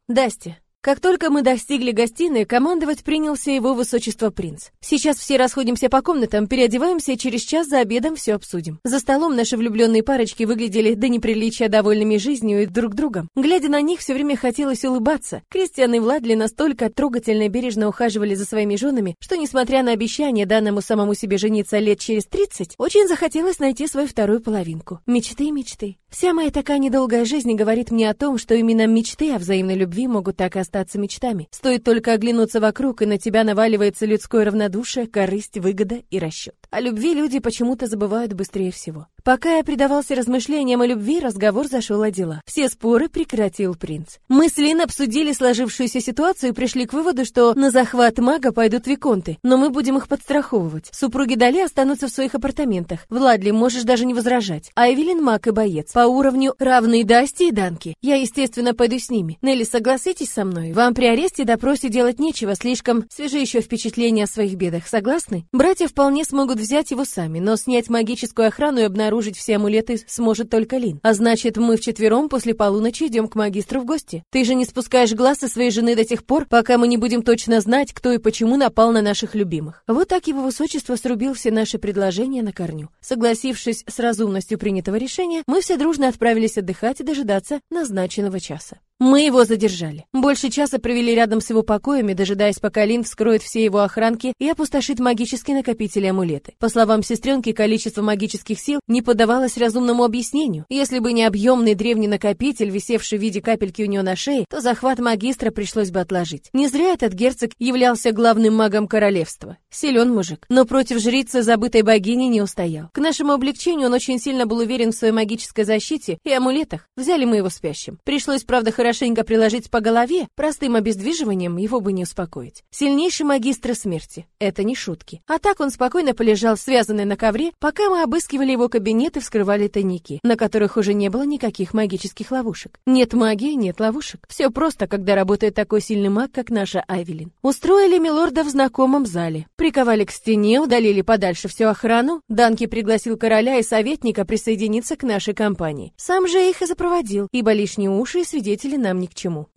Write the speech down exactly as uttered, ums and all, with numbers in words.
Дасти. Как только мы достигли гостиной, командовать принялся его высочество принц. Сейчас все расходимся по комнатам, переодеваемся и через час за обедом все обсудим. За столом наши влюбленные парочки выглядели до неприличия довольными жизнью и друг другом. Глядя на них, все время хотелось улыбаться. Кристиан и Владли настолько трогательно и бережно ухаживали за своими женами, что, несмотря на обещание данному самому себе жениться лет через тридцать, очень захотелось найти свою вторую половинку. Мечты, мечты. Вся моя такая недолгая жизнь говорит мне о том, что именно мечты о взаимной любви могут так и остаться мечтами. Стоит только оглянуться вокруг, и на тебя наваливается людское равнодушие, корысть, выгода и расчет. О любви люди почему-то забывают быстрее всего. Пока я предавался размышлениям о любви, разговор зашел о делах. Все споры прекратил принц. Мы с Лин обсудили сложившуюся ситуацию и пришли к выводу, что на захват мага пойдут виконты, но мы будем их подстраховывать. Супруги Дали останутся в своих апартаментах. Владли, можешь даже не возражать. А Эвелин маг и боец. По уровню равные Дасти и Данки. Я, естественно, пойду с ними. Нелли, согласитесь со мной? Вам при аресте и допросе делать нечего, слишком свежи еще впечатления о своих бедах. Согласны? Братья вполне смогут взять его сами, но снять магическую охрану и обнаружить все амулеты сможет только Лин. А значит, мы вчетвером после полуночи идем к магистру в гости. Ты же не спускаешь глаз со своей жены до тех пор, пока мы не будем точно знать, кто и почему напал на наших любимых. Вот так его высочество срубил все наши предложения на корню. Согласившись с разумностью принятого решения, мы все дружно отправились отдыхать и дожидаться назначенного часа. Мы его задержали. Больше часа провели рядом с его покоями, дожидаясь, пока Лин вскроет все его охранки и опустошит магические накопители амулеты. По словам сестренки, количество магических сил не поддавалось разумному объяснению. Если бы не объемный древний накопитель, висевший в виде капельки у него на шее, то захват магистра пришлось бы отложить. Не зря этот герцог являлся главным магом королевства. Силен мужик, но против жрицы забытой богини не устоял. К нашему облегчению он очень сильно был уверен в своей магической защите и амулетах. Взяли мы его спящим. Пришлось, правда, хорошенько приложить по голове, простым обездвиживанием его бы не успокоить. Сильнейший магистр смерти. Это не шутки. А так он спокойно полежал, связанный на ковре, пока мы обыскивали его кабинет и вскрывали тайники, на которых уже не было никаких магических ловушек. Нет магии, нет ловушек. Все просто, когда работает такой сильный маг, как наша Айвелин. Устроили милорда в знакомом зале. Приковали к стене, удалили подальше всю охрану. Данки пригласил короля и советника присоединиться к нашей компании. Сам же их и запроводил, ибо лишние уши и свидетели нам ни к чему.